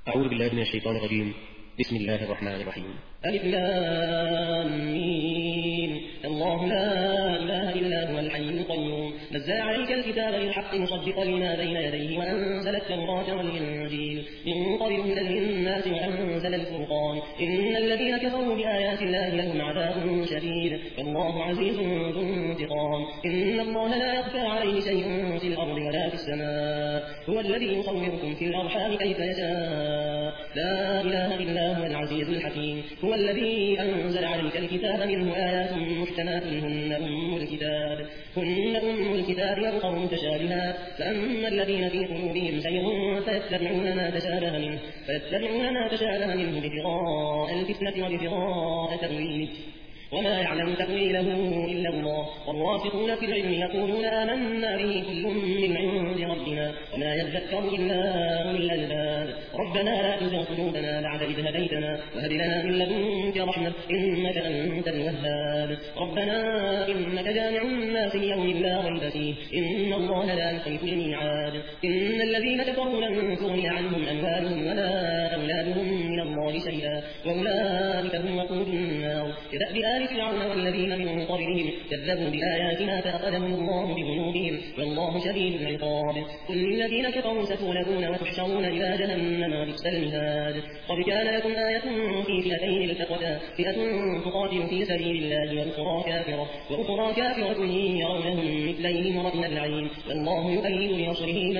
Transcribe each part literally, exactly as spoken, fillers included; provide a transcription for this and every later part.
أعوذ بالله من الشيطان الرجيم. بسم الله الرحمن الرحيم. ألف لام ميم. الله لا إله إلا هو الحي القيوم نزل عليك الكتاب بالحق مصدقا لما بين يديه وأنزل التوراة والإنجيل من قبل هدى للناس وأنزل الفرقان إن الذين كفروا بآيات الله لهم عذاب شديد والله عزيز ذو انتقام إن الله لا يخفى عليه شيء في الأرض ولا في السماء هو الذي يصوركم في الأرحام كيف يشاء لا إله إلا هو العزيز الحكيم هو الذي أنزل عليك الكتاب منه آيات محكمات هن أم الكتاب هن أم الكتاب وأخر متشابهات فأما الذين في قلوبهم زيغ فيتبعون ما تشابه منه فيتبعون ما تشابه منه ابتغاء الفتنة وابتغاء تأويله وما يعلم تأويله إلا الله والراسخون في العلم يقولون آمنا به كل من عند ربنا وما يذكر إلا أولي الألباب ربنا لا تزغ قلوبنا بعد إذ هديتنا وهب لنا من لدنك رحمة إنك أنت الوهاب ربنا إنك جامع الناس ليوم لا ريب فيه إن الله لا يخلف الميعاد إن الذين كفروا لن تغني عنهم أموالهم ولا أولادهم من الله شيئا وأولئك هم وقود النار كدأب آل فرعون والذين من قبلهم كذبوا بآياتنا فأخذهم الله بذنوبهم والله شديد العقاب قل للذين كفروا ستغلبون وتحشرون إلى جهنم بئس المهاد قد كان لكم آية في فئتين التقتا فئة تقاتل في سبيل الله وأخرى كافرة وأخرى كافرة يرونهم مثليهم رأي العين والله يؤيد بنصره من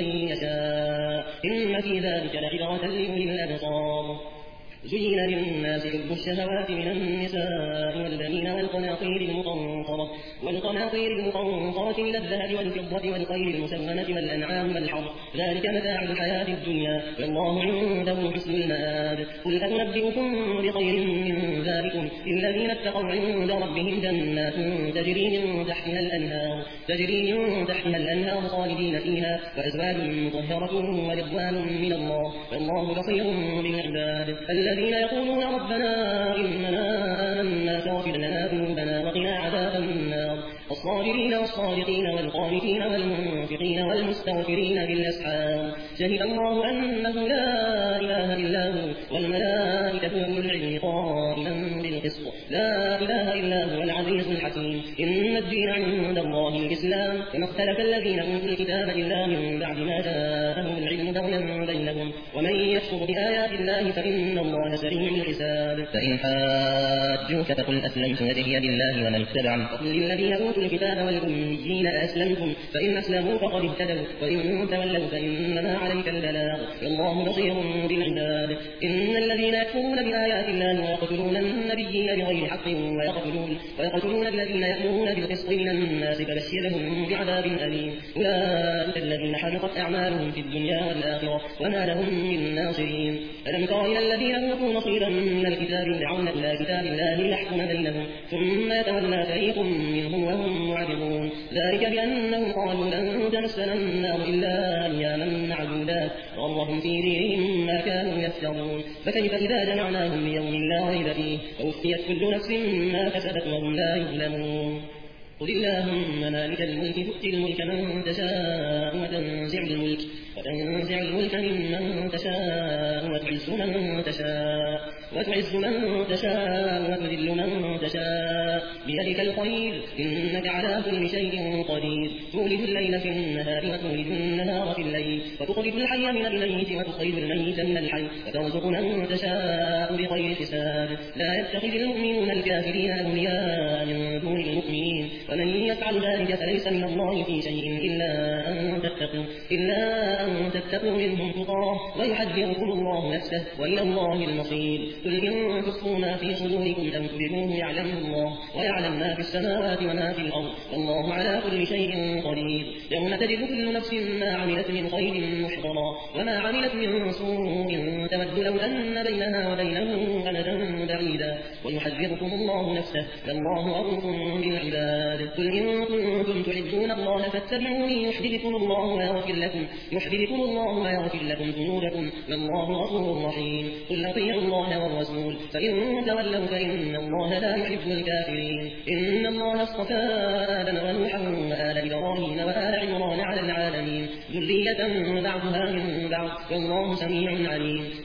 يشاء إن في ذلك لعبرة لأولي الأبصار زين للناس حب الشهوات من النساء والبنين والقناطير المقنطرة والقناطير المقنطرة من الذهب والفضة والخيل المسومة والأنعام والحرث ذلك متاع الحياة الدنيا والله عنده حسن المآب قل أنبئكم بخير من ذلكم الذين اتقوا عند ربهم جنات تجري من تحتها الأنهار تجري من تحتها الأنهار خالدين فيها وأزواج مطهرة ورضوان من الله والله بصير بالعباد الذين يقولون ربنا إننا آمنا فاغفر لنا ذنوبنا وقنا عذاب النار الصابرين والصادقين والقانتين والمنفقين والمستغفرين بالأسحار شهد الله أنه لا إله إلا هو والملائكة وأولو العلم قائما بالقسط لا إله إلا هو العزيز الحكيم إن الدين عند الله الإسلام كما اختلف الذين أوتوا الكتاب إلا من بعد ما جاءهم العلم بغيا بينهم ومن يكفر بآيات الله فإن الله سريع الحساب فإن حاجوك فقل أسلمت وجهي لله ومن اتبعني وقل للذين أوتوا الكتاب والأميين أسلمتم فإن أسلموا فقد اهتدوا وإن تولوا فإنما عليك البلاغ والله بصير بالعباد إن الذين يكفرون بآيات الله ويقتلون النبيين بغير حق ويقتلون, ويقتلون الذين يأمرون بالقسط من الناس فبشرهم بعذاب أليم أولئك الذين حبطت أعمالهم في الدنيا والآخرة وما لهم من ناصرين ألم تر إلى الذين أوتوا نصيبا من الكتاب يدعون إلى كتاب الله ليحكم بينهم ثم يتولى فريق منهم وهم معرضون ذلك بأنهم قالوا لن تمسنا النار إلا أياما معدودات غرهم في دينهم ما كانوا يفترون فكيف إذا جمعناهم ليوم لا ريب فيه ووفيت كل نفس ما كسبت وهم لا يظلمون قل اللهم مالك الملك تؤتي الملك من تشاء وتنزع الملك وتنزع الملك ممن تشاء وتعز من تشاء وتعز من تشاء وتذل من تشاء بيدك الخير إنك على كل شيء قدير تولد الليل في النهار وتولد النهار في الليل وتخرج الحي من الميت وتخرج الميت من الحي وترزق من تشاء بغير حساب لا يتخذ المؤمنون الكافرين أولياء من دون المؤمنين ومن يفعل ذلك فليس من الله في شيء إلا أن تتقوا إلا أن تتقوا منهم تقاه ويحذركم الله نفسه وإلى الله المصير قل إن تخفوا ما في صدوركم أم تبدوه يعلمه الله ويعلم ما في السماوات وما في الأرض والله على كل شيء قدير يوم تجد كل نفس ما عملت من خير محضرا وما عملت من سوء تود لو أن بينها وبينه أمدا بعيدا ويحذركم الله نفسه والله رؤوف بالعباد قل إن كنتم تحبون الله فاتبعوني يحببكم الله ويغفر لكم يحببكم الله ويغفر لكم ذنوبكم والله غفور رحيم قل أطيعوا الله والرسول فإن تولوا فإن الله لا يحب الكافرين إن الله اصطفى آدم ونوحا وآل إبراهيم وآل عمران على العالمين ذرية بعضها من بعض والله سميع عليم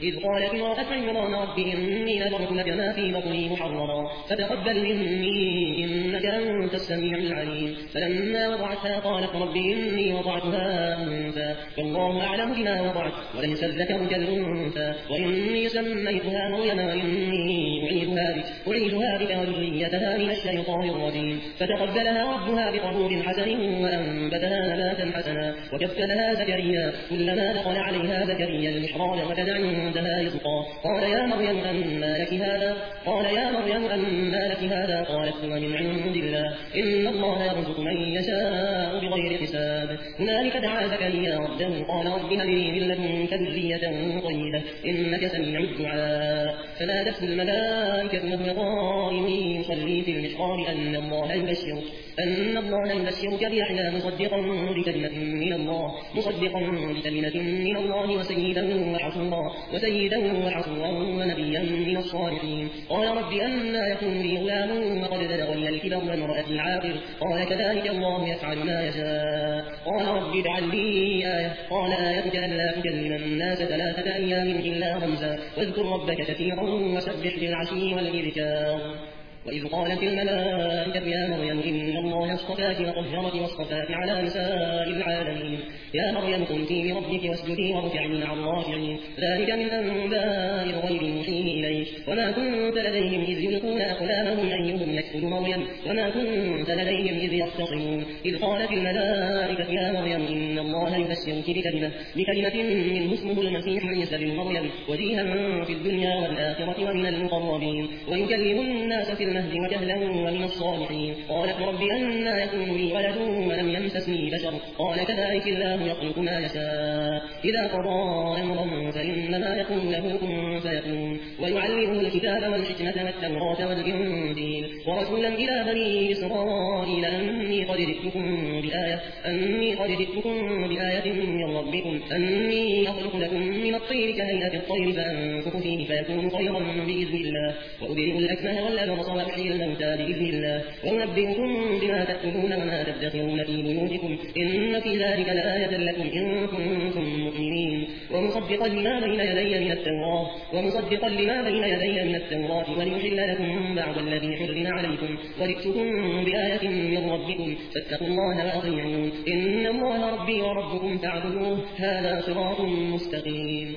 إذ قالت امرأة عمران رب إني نذرت لك ما في بطني محررا فتقبل مني إنك أنت السميع العليم فلما وضعتها قالت رب إني وضعتها أنثى والله أعلم بما وضعت وليس الذكر كالأنثى وإني سميتها مريم وإني أعيذها بك أعيذها بك وذريتها من الشيطان الرجيم فتقبلها ربها بقبول حسن وأنبتها نباتا حسنا وكفلها زكريا كلما دخل عليها زكريا المحراب وجد عندها رزقا قال يا مريم أنى لك هذا قال يا مريم أنى لك هذا قالت هو من عند الله إن الله يرزق من يشاء بغير حساب هنالك دعا زكريا ربه قال رب هب لي من لدنك ذرية طيبة إنك سميع الدعاء فنادته الملائكة وهو قائم يصلي في المحراب أن الله يبشرك أن الله يبشرك بيحيى مصدقا بكلمة من الله مصدقا بكلمة من الله وسيدا وحصورا وسيدا وحصورا ونبيا من الصالحين قال رب أنى يكون لي غلام وقد بلغني الكبر وامرأتي عاقر قال كذلك الله يفعل ما يشاء قال رب اجعل لي آية قال آيتك ألا تكلم الناس ثلاثة أيام إلا رمزا واذكر ربك كثيرا وسبح بالعشي والإذكار وإذ قالت الملائكة يا مريم إن الله اصطفاك وطهرك واصطفاك على نساء العالمين يا مريم قمتي لربك واسجدي واركعي مع الراكعين ذلك من أنباء الغيب نوحيه إليك وما كنت لديهم إذ يلقون أقلامهم أيهم يكفل مريم وما كنت لديهم إذ يختصمون إذ قالت الملائكة يا مريم إن الله يبشرك بكلمة بكلمة منه اسمه المسيح عيسى بن مريم وجيها في الدنيا والآخرة ومن المقربين ويكلم الناس في المهد وكهلا ومن الصالحين قالت رب أنى يكون لي ولد ولم يمسسني بشر قال كذلك الله يخلق ما يشاء إذا قضى أمرا فإنما يقول له كن فيكون ويعلمه الكتاب والحكمة والتوراة والإنجيل ورسولا إلى بني إسرائيل أني قد جئتكم بآية أني قد جئتكم بآية من ربكم أني أخلق لكم من الطير كهيئة الطير فأنفخ فيه فيكون خيرا بإذن الله وأبرئ الأكمه والأبرص وأحيي الموتى بإذن الله وأنبئكم بما تأكلون وما تدخرون في بيوتكم إن في ذلك لآية لكم إن كنتم مؤمنين ومصدقا لما بين يدي من التوراة ومصدقا لما بين يدي من التوراة وليحل لكم بعض الذي حرم عليكم ولئتكم بآية من ربكم فاتقوا الله وأطيعون إن الله ربي وربكم فاعبدوه هذا صراط مستقيم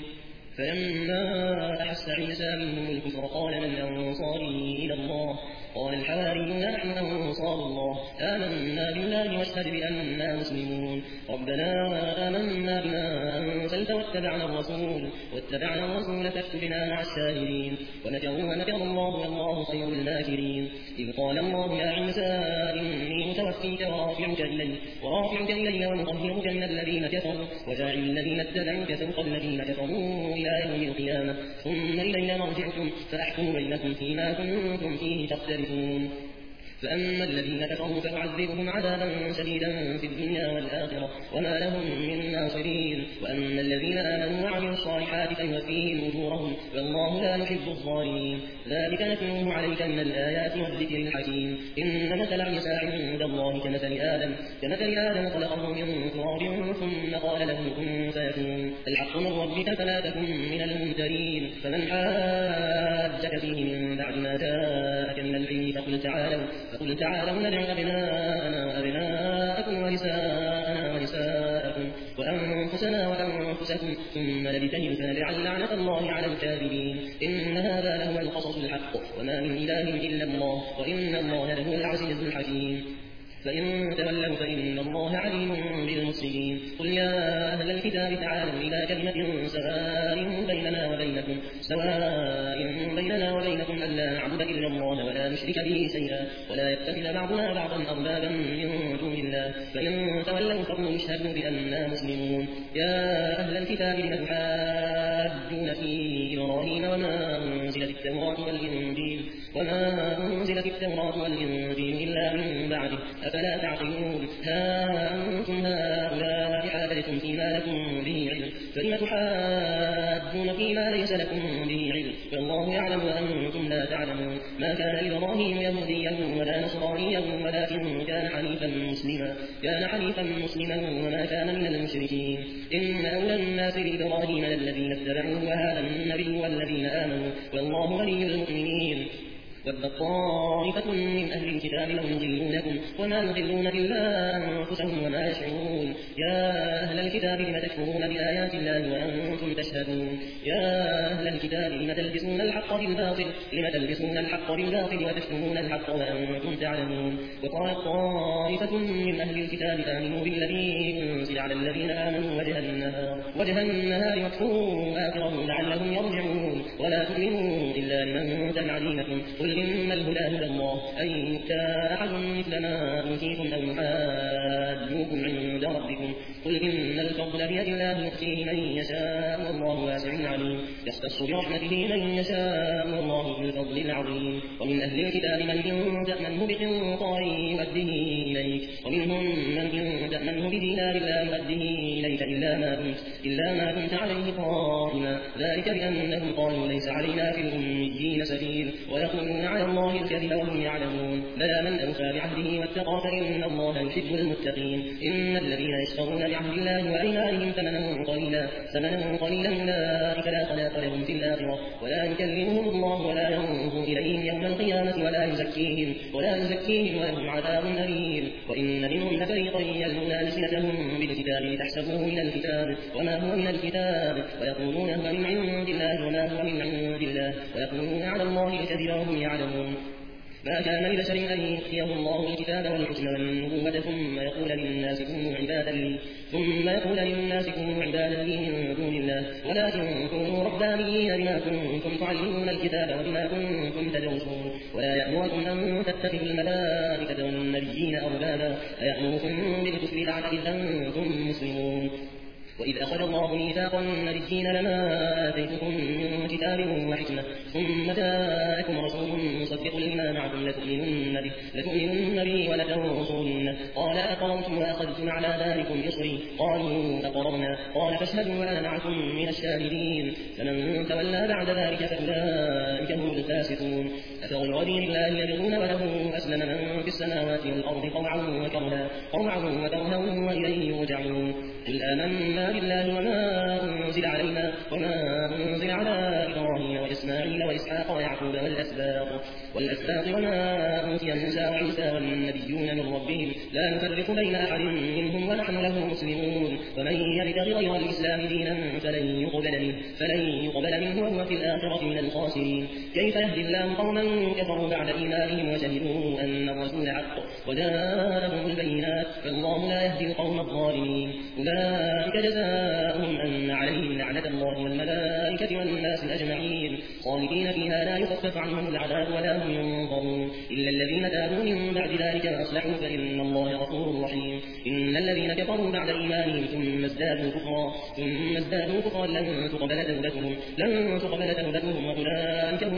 فلما أحس عيسى منهم الكفر قال من أنصاري إلى الله قال الحواريون نحن أنصار الله آمنا بالله واشهد بأننا مسلمون ربنا آمنا بما أنزلت واتبعنا الرسول واتبعنا الرسول فاكتبنا مع الشاهدين ونكروا ونكر الله والله خير الماكرين إذ قال الله يا عيسى إني متوفيك ورافعك إلي ورافعك إلي ومطهرك من الذين كفروا وجاعل الذين اتبعوك فوق الذين كفروا إلى يوم القيامة ثم إلينا مرجعكم فأحكم بينكم فيما كنتم فيه تختلفون فأما الذين كفروا فأعذبهم عذابا شديدا في الدنيا والآخرة وما لهم من ناصرين وأما الذين آمنوا وعملوا الصالحات فيوفيهم أجورهم والله لا يحب الظالمين ذلك نتلوه عليك من الآيات والذكر الحكيم إن مثل عيسى عند الله كمثل آدم كمثل آدم خلقه من تراب ثم قال له كن فيكون الحق من ربك فلا تكن من الممترين فمن حاجك فيه من بعد ما جاءك من العلم فقل تعالوا فقل تعالوا ندع أبناءنا وأبناءكم ونساءنا ونساءكم وأنفسنا وأنفسكم ثم نبتهل فنجعل لعنة الله على الكاذبين إن هذا لهو القصص الحق وما من إله إلا الله وإن الله لهو العزيز الحكيم فإن تولوا فإن الله عليم بالمفسدين قل يا أهل الكتاب تعالوا إلى كلمة سواء بيننا وبينكم سواء بيننا وبينكم ألا نعبد إلا الله ولا نشرك به شيئا ولا يتخذ بعضنا بعضا أربابا من دون الله فإن تولوا فقولوا اشهدوا بأننا مسلمون يا أهل الكتاب لم تحاجون في إبراهيم وما أنزلت التوراة والإنجيل وما أنزلت التوراة والإنجيل إلا من بعده أفلا تعقلون ها أنتم هؤلاء حاجتم فيما لكم به علم فلم تحاجون وتحقون فيما ليس لكم به علم والله يعلم وأنتم لا تعلمون ما كان إبراهيم يهوديا ولا نصرانيا ولكن كان حنيفا مسلما كان حنيفا مسلما وما كان من المشركين إن أولى الناس بإبراهيم للذين اتبعوه وهذا النبي والذين آمنوا والله ولي المؤمنين ود طائفة من أهل الكتاب لو يضلونكم وما يضلون إلا أنفسهم وما يشعرون يا أهل الكتاب لم تكفرون بآيات الله وأنتم تشهدون يا أهل الكتاب لم تلبسون الحق بالباطل لم تلبسون الحق بالباطل وتكتمون الحق وأنتم تعلمون وقالت طائفة من أهل الكتاب آمنوا بالذي أنزل على الذين آمنوا وجه النهار وجه النهار واكفروا آخره لعلهم يرجعون ولا تؤمنوا إلا لمن تبع دينكم قل إن الهدى هدى الله أن يؤتى أحد مثل ما أوتيتم أو يحاجوكم عند ربكم قل إن الفضل بيد الله يؤتيه من يشاء والله واسع عليم يختص برحمته من يشاء والله ذو الفضل العظيم ومن أهل الكتاب من إن تأمنه بقنطار يؤديه إليك ومنهم من إن تأمنه بدينار لا يؤديه إليك إلا ما كنت إلا ما كنت عليه قائما ذلك بأنهم قالوا ليس علينا في الأميين سبيل ويقولون على الله الكذب وهم يعلمون بلى من أوفى بعهده واتقى فإن الله يحب المتقين إن الذين يشترون بعهد الله وأيمانهم ثمنا قليلا ثمنا قليلا أولئك لا خلاق لهم في الآخرة ولا يكلمهم الله ولا ينظر إليهم يوم القيامة ولا يزكيهم ولا يزكيهم ولهم عذاب أليم وإن منهم لفريقا يلون ألسنتهم بالكتاب لتحسبوه من الكتاب وما هو من الكتاب ويقولون هو من عند الله وما هو من عند الله ويقولون على الله الكذب وهم يعلمون ما كان لبشر أن يؤتيه الله الكتاب والحكم والنبوة ثم يقول للناس كونوا عبادا لي ثم يقول للناس كونوا عبادا لي من دون الله ولكن كونوا ربانيين بما كنتم تعلمون الكتاب وبما كنتم تدرسون ولا يأمركم أن تتخذوا الملائكة والنبيين أربابا أيأمركم بالكفر بعد إذ أنتم مسلمون وإذ أخذ الله ميثاق النبيين لما آتيتكم من كتاب وحكمة ثم جاءكم رسول مصدق لما معكم لتؤمنن به لتؤمنن به ولتنصرنه قال أقررتم وأخذتم على ذلكم إصري قالوا أقررنا قال فاشهدوا وأنا معكم من الشاهدين فمن تولى بعد ذلك فأولئك هم الفاسقون أفغير دين الله يبغون وله أسلم من في السماوات والأرض طوعا وكرها طوعا وكرها وإليه يرجعون قل آمنا بالله وما أنزل علينا وما أنزل على إبراهيم وإسماعيل وإسحاق ويعقوب والأسباط والأسباط وما أوتي موسى وعيسى والنبيون من ربهم لا نفرق بين أحد منهم ونحن له مسلمون ومن يبتغ غير الإسلام دينا فلن يقبل منه فلن يقبل منه وهو في الآخرة من الخاسرين كيف يهدي الله قوما كفروا بعد إيمانهم وشهدوا أن الرسول حق وجاءهم البينات فالله لا يهدي القوم الظالمين أولئك جزاؤهم أن عليهم لعنة الله والملائكة والناس أجمعين خالدين فيها لا يخفف عنهم العذاب ولا هم ينظرون إلا الذين تابوا من بعد ذلك وأصلحوا فإن الله غفور رحيم إن الذين كفروا بعد إيمانهم ثم ازدادوا كفرا ثم ازدادوا كفرا لن تقبل توبتهم لن تقبل توبتهم وأولئك هم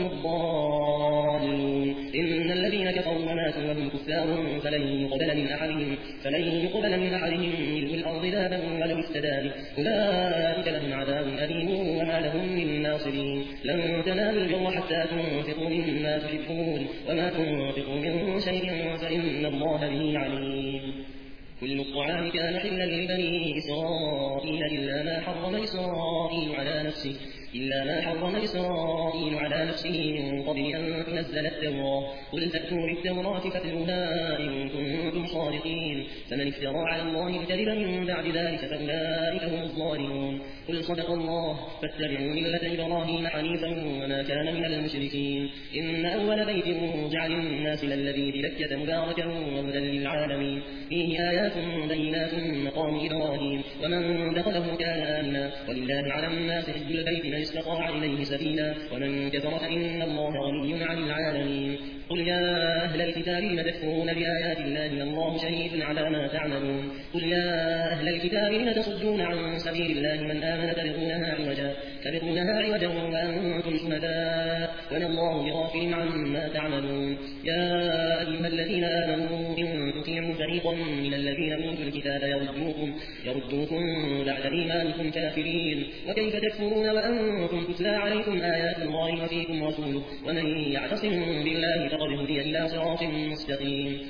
الضالون إن الذين كفروا وماتوا وهم كفار فلن يقبل من أحدهم فلن يقبل من أحدهم ملء الأرض ذهبا ولو افتدى به أولئك لهم عذاب أليم وما لهم من ناصرين لن تنالوا البر حتى تنفقوا مما تحبون وما تنفقوا من شيء فإن الله به عليم كل الطعام كان حلا لبني إسرائيل إلا ما حرم إسرائيل على نفسه إلا ما حرم إسرائيل على نفسه من قبل أن تنزل التوراة قل فأتوا بالتوراة فاتلوها إن كنتم صادقين فمن افترى على الله الكذب من بعد ذلك فأولئك هم الظالمون قل صدق الله فاتبعوا ملة إبراهيم حنيفا وما كان من المشركين إن أول بيت وضع للناس للذي ببكة مباركا وهدى للعالمين فيه آيات بينات مقام إبراهيم ومن دخله كان آمنا ولله على الناس حج البيت من استطاع إليه سبيلا ومن كفر فإن الله غني عن العالمين قل يا أهل الكتاب لم تكفرون بآيات الله والله شهيد على ما تعملون قل يا أهل الكتاب لم تصدون عن سبيل الله من آمن تبغونها عوجا تبغونها عوجا وأنتم شهداء وما الله بغافل عما تعملون. يا أيها الذين آمنوا إن تطيعوا فريقا من الذين أوتوا الكتاب يردوكم, يردوكم بعد إيمانكم كافرين وكيف تكفرون وأنتم تتلى عليكم آيات الله وفيكم رسوله ومن يعتصم بالله فقد هدي إلى صراط مستقيم.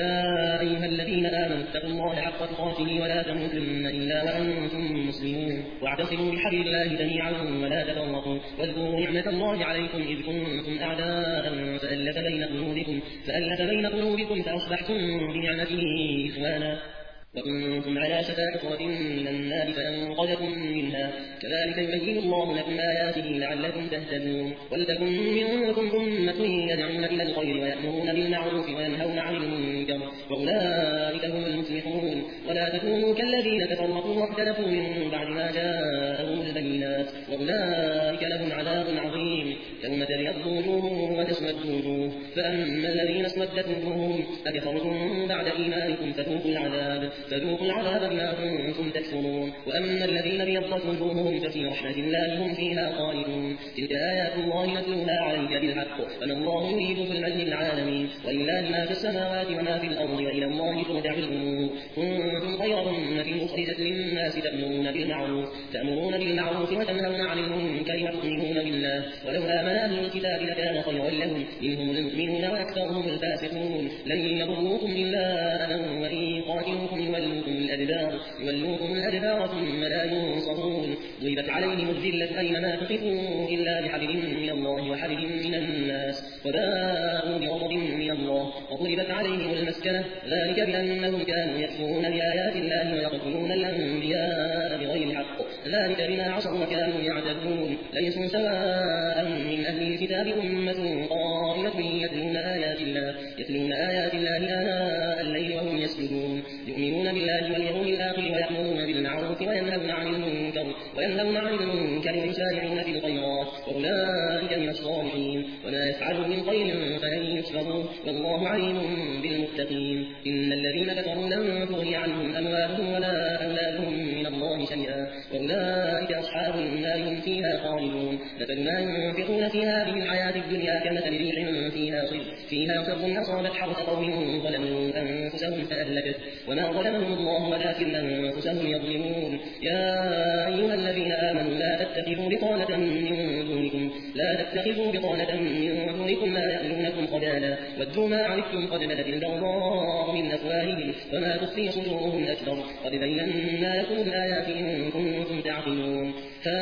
يا أيها الذين آمنوا اتقوا الله حق تقاته ولا تموتن إلا وأنتم مسلمون واعتصموا بحبل الله جميعا ولا تفرقوا واذكروا نعمة الله عليكم إذ كنتم أعداء فألف بين قلوبكم فألف بين قلوبكم فأصبحتم بنعمته إخوانا وكنتم على شفا حفرة من النار فأنقذكم منها كذلك يبين الله لكم آياته لعلكم تهتدون. ولتكن منكم أمة يدعون إلى الخير ويأمرون بالمعروف وينهون عن المنكر وأولئك هم المفلحون. ولا تكونوا كالذين تفرقوا واختلفوا من بعد ما جاءهم البينات وأولئك لهم عذاب عظيم يوم تبيض وجوه وتسود وجوه فأما الذين اسودت وجوههم أكفرتم بعد إيمانكم فذوقوا العذاب فذوقوا العذاب بما كنتم تكفرون. وأما الذين ابيضت وجوههم ففي رحمة الله هم فيها خالدون. تلك آيات الله نتلوها عليك بالحق وما الله يريد ظلما للعالمين ولله ما في السماوات وما في الأرض وإلى الله ترجع الأمور. كنتم خير أمة أخرجت للناس تأمرون بالمعروف تأمرون بالمعروف وتنهون عن المنكر وتؤمنون بالله ولو آمن أهل الكتاب لكان خيرا لهم منهم المؤمنون وأكثرهم الفاسقون. لن يضروكم إلا أذى وإن يقاتلوكم يولوكم الأدبار يولوكم الأدبار ثم لا ينصرون. ضربت عليهم الذلة أينما تقفوا إلا بحبل من الله وحبل من الناس وباءوا بغضب من الله وضربت عليهم المسكنة ذلك بأنهم كانوا يكفرون بآيات الله ويقتلون الأنبياء بغير حق ذلك بما عصوا وكانوا يعتدون. ليسوا سواء من أهل الكتاب أمة قائمة يتلون آيات الله يتلون آيات الله آناء الليل وهم يسجدون يؤمنون بالله واليوم الآخر ويأمرون بالمعروف وينهون عن المنكر وينهون عن المنكر ويسارعون في الخيرات وأولئك من الصالحين. وما يفعلوا من خير فلن يكفروا والله عليم بالمتقين. إن الذين كفروا لن تغني عنهم أموالهم ولا أولادهم من الله شيئا وأولئك أصحاب النار هم فيها خالدون. مثل ما ينفقون في هذه الحياة الدنيا كمثل ريح فيها صر فيها صر أصابت حرث قوم ظلموا أنفسهم فأهلكت وما ظلمهم الله ولكن أنفسهم يظلمون. يا أيها الذين آمنوا لا تتخذوا بطانة من دونكم لا تتخذوا بطانة من دونكم لا يألونكم خبالا ودوا ما عنتم قد بدت البغضاء من أفواههم وما تخفي صدورهم أكبر قد بينا لكم الآيات إن كنتم تعقلون.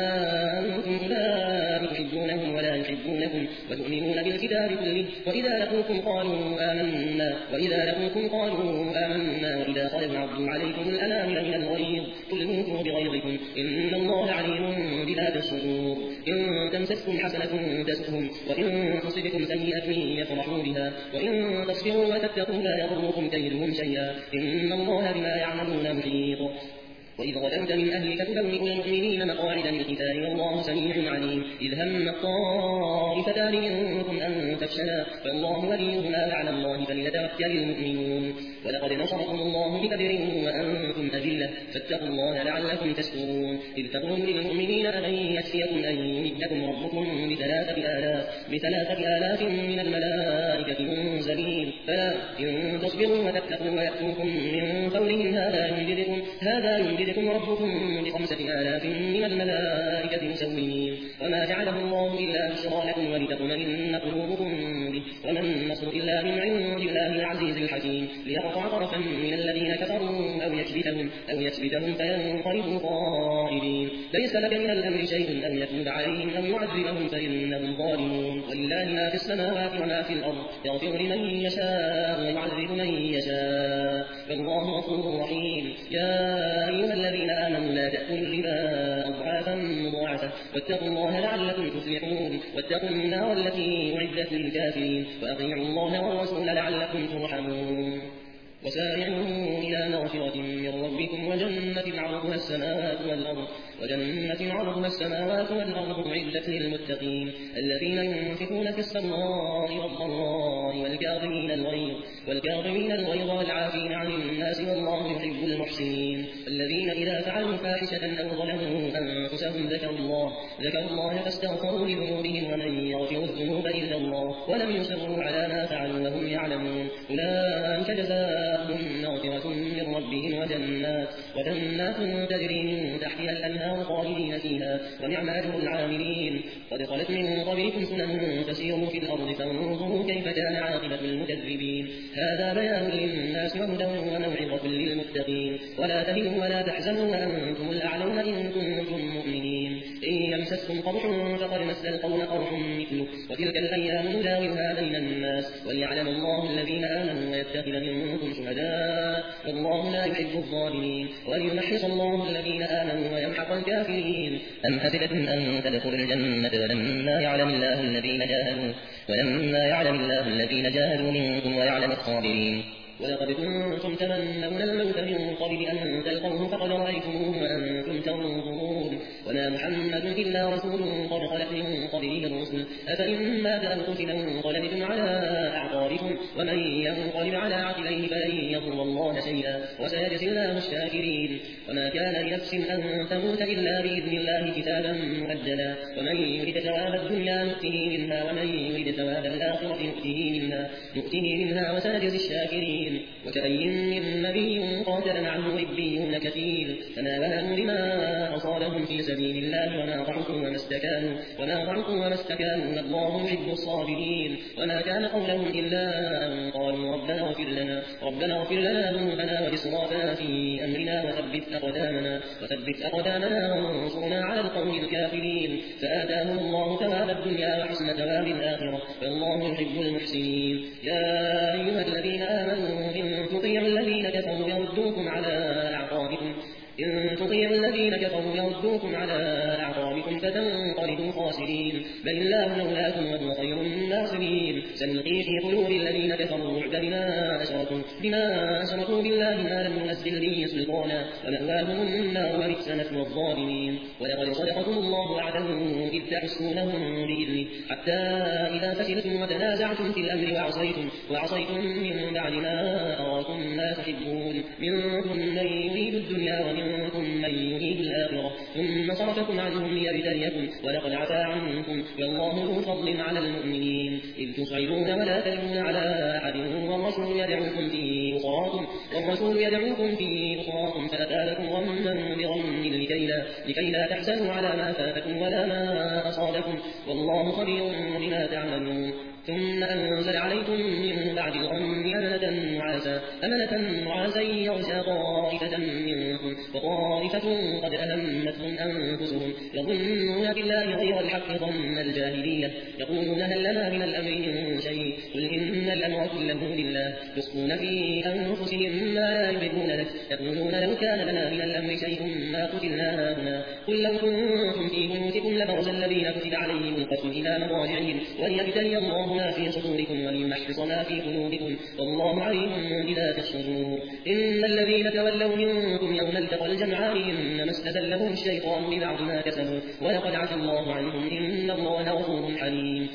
فأنتم لا تحبونهم ولا يحبونكم وتؤمنون بالكتاب كله وإذا لقوكم قالوا آمنا وإذا لقوكم قالوا آمنا وإذا خلوا عضوا عليكم الأنامل من الغيظ قل موتوا بغيظكم إن الله عليم بذات الصدور. إن تمسسكم حسنة تسؤهم وإن تصبكم سيئة يفرحوا بها وإن تصبروا وتتقوا لا يضركم كيدهم شيئا إن الله بما يعملون محيط. وإذ غدوت من أهلك تبوئ المؤمنين مقاعد للقتال والله سميع عليم. إذ هم الطائفتان منكم أن تفشلا فالله وليهما وعلى الله فليتوكل المؤمنون. ولقد نصركم الله ببدر وأنتم أذلة فاتقوا الله لعلكم تشكرون. إذ تقول للمؤمنين ألن يكفيكم أن يمدكم ربكم بثلاثة آلاف بثلاثة آلاف من الملائكة منزلين فلا إن تصبروا وتتقوا ويأتوكم من قولهم هذا يمددكم هذا يمددكم ربكم بخمسة آلاف من الملائكة مسومين. وما جعله الله إلا بشرى لكم ولتطمئن قلوبكم به وما النصر إلا من عند الله العزيز الحكيم ليقطع طرفا من الذين كفروا أو يكبتهم أو يكبتهم فينقلبوا خائبين. ليس لك من الأمر شيء أو يتوب عليهم أو يعذبهم فإنهم ظالمون. ولله ما في السماوات وما في الأرض يغفر لمن يشاء ويعذب من يشاء والله غفور رحيم. يا أيها الذين آمنوا لا تأكلوا الربا أضعافا مضاعفة واتقوا الله لعلكم تفلحون. واتقوا النار التي أعدت للكافرين وأطيعوا الله والرسول لعلكم ترحمون. وسارعوا إلى مغفرة من ربكم وجنة عرضها السماوات والأرض وجنة عرضها السماوات والأرض أعدت للمتقين الذين ينفقون في السراء والضراء والكاظمين الغيظ والكاظمين الغيظ والعافين عن الناس والله يحب المحسنين الذين إذا فعلوا فاحشة أو ظلموا أنفسهم ذكروا الله ذكروا الله فاستغفروا لذنوبهم ومن يغفر الذنوب إلا الله ولم يصروا على ما فعلوا وهم يعلمون أولئك جزاؤهم مغفرة من ربهم وجنات وجنات تجري من تحتها الأنهار خالدين فيها ونعم أجر العاملين قد خلت من قبلكم سنن فسيروا في الأرض فانظروا كيف كان عاقبة المكذبين هذا بيان للناس وهدى وموعظة للمتقين ولا تهنوا ولا تحزنوا وأنتم الأعلون إن كنتم مؤمنين إن يمسسكم قرح فقد مس القوم قرح مثله وتلك الأيام نداولها بين الناس وليعلم الله الذين آمنوا ويتخذ منكم شهداء والله لا يحب الظالمين وليمحص الله الذين آمنوا ويمحق الكافرين أم حسبتم أن تدخلوا الجنة ولما يعلم الله الذين جاهدوا ولما يعلم الله الذين جاهدوا منكم ويعلم الصابرين ولقد كنتم تمنون الموت من قبل أن تلقوه فقد رأيتموه وأنتم تنظرون وما محمد إلا رسول قد خلت من قبله الرسل أفإن مات أو قتل انقلبتم على أعقابكم ومن ينقلب على عقبيه فلن يضر الله شيئا وسيجزي الله الشاكرين وما كان لنفس أن تموت إلا بإذن الله كتابا مؤجلا ومن يرد ثواب الدنيا نؤته منها ومن يرد ثواب الآخرة نؤته منها نؤته منها وسنجزي الشاكرين وكأي من نبي قاتل معه ربيون كثير فما بهنوا لما أصابهم في سبيل الله وما ضعفوا وما استكانوا وما ضعفوا وما استكانوا الله يحب الصابرين وما كان قولهم إلا أن قالوا ربنا اغفر لنا ربنا اغفر لنا ذنوبنا وإسرافنا في أمرنا وثبت أقدامنا وثبت أقدامنا وانصرنا على القوم الكافرين فآتاهم الله ثواب الدنيا وحسن ثواب الآخرة فالله يحب المحسنين يا أيها الذين آمنوا إن تطيعوا الذين كفروا يردوكم على أعقابكم إن تطيعوا الذين كفروا يردوكم على أعقابكم فتنقلبوا خاسرين بل الله مولاكم وهو خير الناصرين سنلقي في قلوب الذين كفروا الرعب بما أشركوا بما أشركوا بالله ما لم ينزل به سلطانا ومأواهم النار وبئس مثوى الظالمين ولقد صدقكم الله وعده إذ تحسونهم بإذنه حتى إذا فشلتم وتنازعتم في الأمر وعصيتم وعصيتم من بعد ما أراكم ما تحبون منكم من يريد الدنيا ومن منكم من يريد الآخرة ثم صرفكم عنهم ليبتليكم ولقد عفا عنكم والله ذو فضل على المؤمنين إذ تصعدون ولا تلوون على أحد والرسول يدعوكم في أخراكم والرسول يدعوكم في أخراكم فأتاكم غما بغم لكي لا, لكي لا تحزنوا على ما فاتكم ولا ما أصابكم والله خبير بما تعملون ثم أنزل عليكم من بعد الغم أمنة نعاسا أمنة نعاسا يغشى طائفة منكم وطائفة قد أهمتهم أنفسهم يظنون بالله غير الحق ظن الجاهلية يقولون هل لنا من الأمر من شيء قل إن الأمر كله لله يخفون في أنفسهم ما لا يبدون لك يقولون لو كان لنا من الأمر شيء ما قتلنا هنا قل لو كنتم في بيوتكم لبرز الذين كتب عليهم القتل إلى مضاجعهم وليبتلي الله ما في صدوركم وليمحص ما في قلوبكم والله عليم بذات الصدور إن الذين تولوا منكم يوم التقى الجمعان إنما استزلهم الشيطان ببعض ما كسبوا ولقد عفا الله عنهم إن الله غفور حليم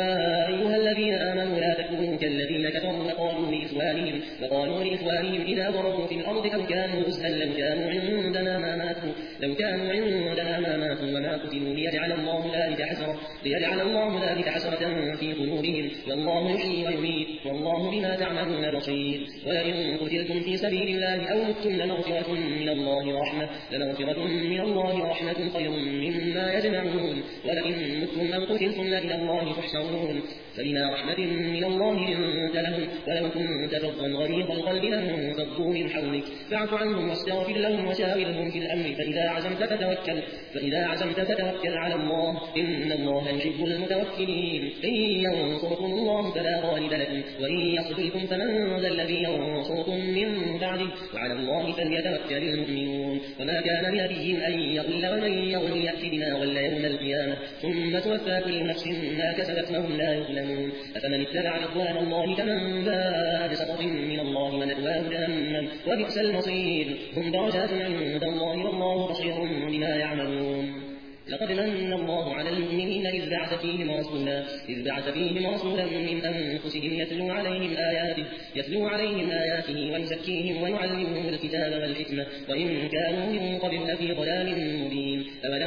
يا أيها الذين آمنوا لا تكونوا كالذين كفروا وقالوا لإخوانهم وقالوا لإخوانهم إذا ضربوا في الأرض أو كانوا غزا لو كانوا عندنا ما ماتوا لو كانوا عندنا ما ماتوا وما قتلوا ليجعل الله ذلك حسرة ليجعل الله ذلك حسرة في قلوبهم والله يحيي ويميت والله بما تعملون بصير ولئن قتلتم في سبيل الله أو متم لمغفرة من الله ورحمة لمغفرة من الله ورحمة خير مما يجمعون ولئن متم أو قتلتم لإلى الله تحشرون فبما رحمة من الله لنت لهم ولو كنت فظا غليظ القلب لانفضوا من حولك فاعف عنهم واستغفر لهم وشاورهم في الأمر فإذا عزمت فتوكل فإذا عزمت فتوكل على الله إن الله يحب المتوكلين إن ينصركم الله فلا غالب لكم وإن يخذلكم فمن ذا الذي ينصركم من بعده وعلى الله فليتوكل المؤمنون وما كان لنبي أن يغل ومن يغل يأتي بما غل يوم القيامة ثم توفى كل نفس ما كسبت وهم لا يظلمون يعلمون أفمن اتبع رضوان الله كمن باء بسخط من الله ومأواه جهنم وبئس المصير هم درجات عند الله والله بصير بما يعملون لقد من الله على المؤمنين إذ بعث فيهم رسولا إذ بعث فيهم رسولا من أنفسهم يتلو عليهم آياته يتلو عليهم آياته ويزكيهم ويعلمهم الكتاب والحكمة وإن كانوا من قبل لفي ضلال مبين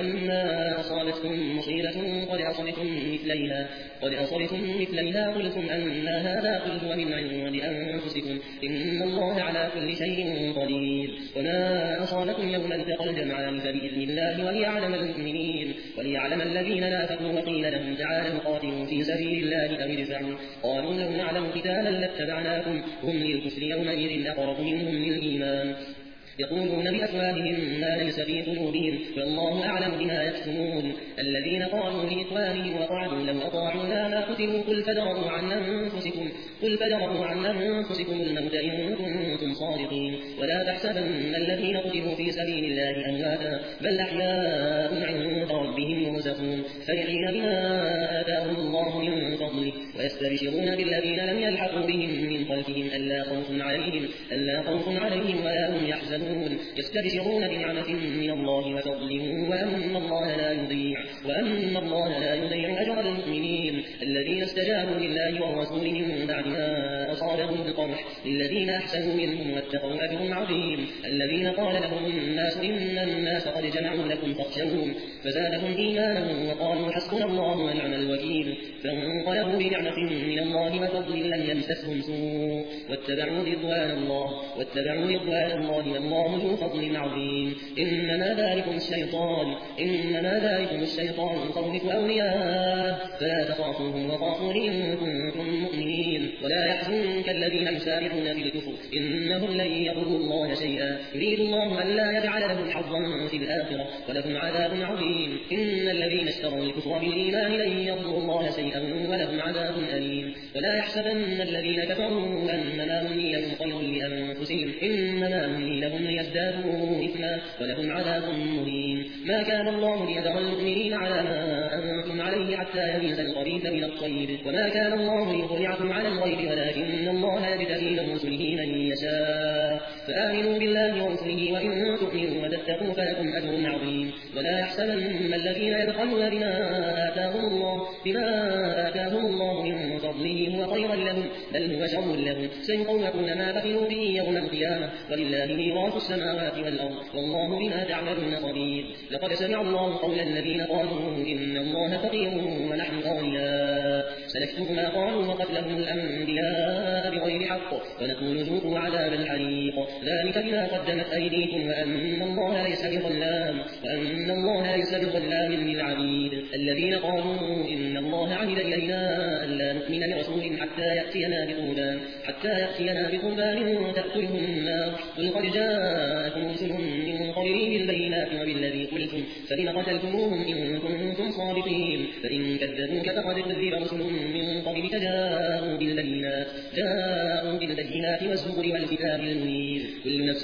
أولما أصابتكم مصيبة قد أصبتم مثليها قد أصبتم مثليها قلتم أن هذا قل هو من عند أنفسكم إن الله على كل شيء قدير وما أصابكم يوم التقى الجمعان فبإذن الله وليعلم المؤمنين وليعلم الذين نافقوا وقيل لهم تعالوا قاتلوا في سبيل الله أو ادفعوا قالوا لو نعلم قتالا لاتبعناكم هم للكفر يومئذ أقرب منهم للإيمان يقولون بأفواههم ما ليس في قلوبهم والله أعلم بما يكتمون الذين قالوا لإخوانهم وقعدوا لو أطاعونا ما قتلوا قل فادرءوا عن أنفسكم قل فادرءوا عن أنفسكم الموت إن كنتم صادقين ولا تحسبن الذين قتلوا في سبيل الله أمواتا بل أحياء عند ربهم يرزقون فرحين بما آتاهم الله من فضله ويستبشرون بالذين لم يلحقوا بهم من خلفهم ألا خوف عليهم ألا خوف عليهم ولا هم يحزنون يستبشرون بنعمة من الله وفضل وأن الله لا يضيع وأن الله لا يضيع أجر المؤمنين الذين استجابوا لله والرسول من بعد ما أصابهم القرح للذين أحسنوا منهم واتقوا أجر عظيم الذين قال لهم الناس إن الناس قد جمعوا لكم فاخشوهم فزادهم إيمانا وقالوا حسبنا الله ونعم الوكيل فانقلبوا بنعمة من الله وفضل لم يمسسهم سوء واتبعوا رضوان الله واتبعوا رضوان الله الله ذو فضل عظيم إنما ذلكم الشيطان إنما ذلكم الشيطان يخوف أولياءه فلا تخافوهم وخافوني إن كنتم مؤمنين ولا يحزنك الذين يسارعون في الكفر إنهم لن يضروا الله شيئا يريد الله ألا يجعل لهم حظا في الآخرة ولهم عذاب عظيم إن الذين اشتروا الكفر بالإيمان لن يضروا الله شيئا ولهم عذاب أليم ولا يحسبن الذين كفروا أنما نملي لهم خير لأنفسهم إنما نملي لهم ليزدادوا إثما ولهم عذاب مهين ما كان الله ليذر المؤمنين على ما أنتم عليه حتى يميز الخبيث من الطيب وما كان الله ليطلعكم على الغيب ولكن الله يجتبي من رسله من يشاء فآمنوا بالله ورسله وإن تؤمنوا وتتقوا فلكم أجر عظيم ولا يحسبن الذين يبخلون بما آتاهم الله بما آتاهم الله من فضله هو خيرا لهم بل هو شر لهم سيطوقون ما بخلوا به يوم القيامة ولله ميراث السماوات والأرض والله بما تعملون خبير لقد سمع الله قول الذين قالوا إن الله فقير ونحن أغنياء سنكتب ما قالوا وقتلهم الأنبياء بغير حق ونقول ذوقوا عذاب الحريق ذلك بما قدمت أيديكم وأن الله ليس بظلام وأن الله ليس بظلام للعبيد الذين قالوا إن الله عهد إلينا ألا نؤمن لرسول حتى يأتينا بقربان حتى يأتينا بقربان تأكله النار قل قد جاءكم رسل من قبلي بالبينات وبالذي قلتم فلم قتلتموهم إن كنتم صادقين فإن كذبوك فقد كذب رسل من قبلك جاءوا بالبينات جاءوا بالبينات والزبر والكتاب المنير كل نفس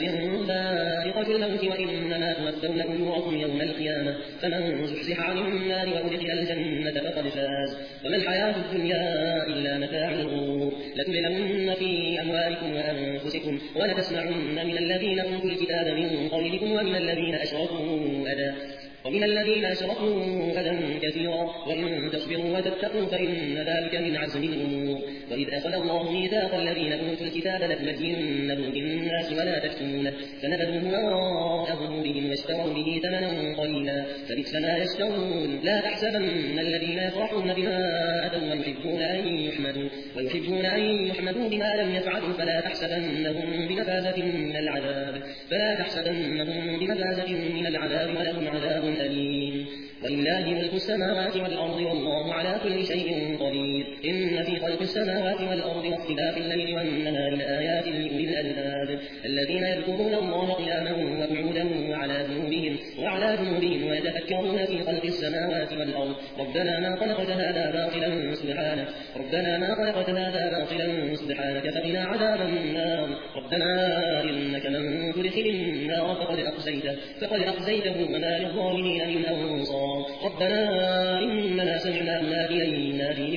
ذائقة الموت وإنما توفون أجوركم يوم القيامة فمن زحزح عن النار وأدخل الجنة فقد فاز وما الحياة الدنيا إلا متاع الغرور لتبلون في أموالكم وأنفسكم ولتسمعن من الذين أوتوا الكتاب من قبلكم ومن الذين أشركوا أذى ومن الذين أشركوا أذى كثيرا وإن تصبروا وتتقوا فإن ذلك من عزم الأمور وإذ أخذ الله ميثاق الذين أوتوا الكتاب لتبيننه للناس ولا تكتمونه فنبذوه وراء ظهورهم واشتروا به ثمنا قليلا فبئس ما يشترون لا تحسبن الذين يفرحون بما أتوا ويحبون أن يحمدوا ويحبون أن يحمدوا بما لم يفعلوا فلا تحسبنهم بمفازة من العذاب فلا تحسبنهم بمفازة من العذاب ولهم عذاب أليم ولله ملك السماوات والأرض والله على كل شيء قدير إن في خلق السماوات والأرض واختلاف الليل والنهار لآيات لأولي الألباب الذين يذكرون الله قياما وقعودا وعلى جنوبهم وعلى جنوبهم ويتفكرون في خلق السماوات والأرض ربنا ما خلقت هذا باطلا سبحانك ربنا ما خلقت هذا باطلا سبحانك فقنا عذاب النار ربنا إنك من تدخل النار فقد أخزيته فقد أخزيته وما للظالمين من أنصار ربنا إننا سمعنا مناديا ينادي للإيمان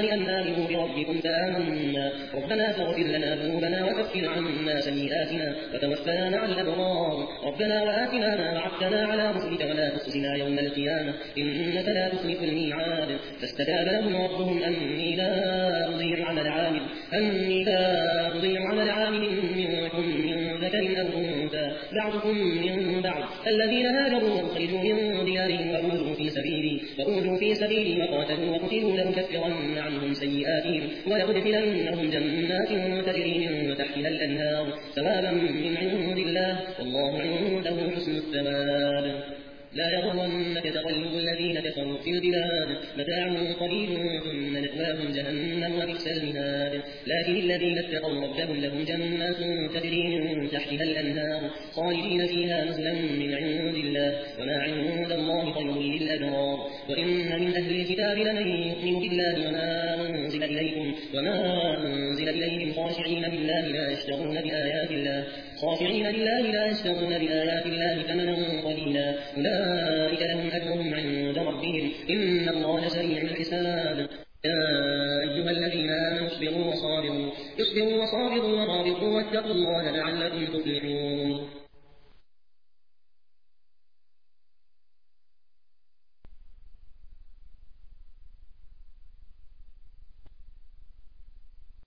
أن آمنوا بربكم فآمنا ربنا فاغفر لنا ذنوبنا وكفر عنا سيئاتنا وتوفنا مع الأبرار ربنا وآتنا ما وعدتنا على رسلك ولا تخزنا يوم القيامة إنك لا تخلف الميعاد فاستجاب لهم ربهم أني لا أضيع عمل عامل أني لا أضيع عمل عامل منكم من ذكر أو أنثى بعضكم من بعض الذين هاجروا وأخرجوا من ديارهم وأوذوا في سبيلي وأوذوا في سبيلي وقاتلوا وقتلوا لأكفرن عنهم سيئاتهم ولأدخلنهم جنات تجري من تحتها الأنهار ثوابا من عند الله والله عنده حسن الثواب لا يغرنك تقلب الذين كفروا في البلاد متاع قليل ثم مأواهم جهنم وبئس المهاد لكن الذين اتقوا ربهم لهم جنات تجري من تحتها الأنهار خالدين فيها نزلا من عند الله وما عند الله خير للأبرار وإن من أهل الكتاب لمن يؤمن بالله وما أنزل إليكم وما أنزل إليهم خاشعين لله لا يشترون بآيات الله خاشعين لله لا يشترون بآيات الله ثمنا قليلا أولئك لهم أجرهم عند ربهم إن الله سريع الحساب يا أيها الذين آمنوا اصبروا وصابروا اصبروا وصابروا ورابطوا واتقوا الله لعلكم تفلحون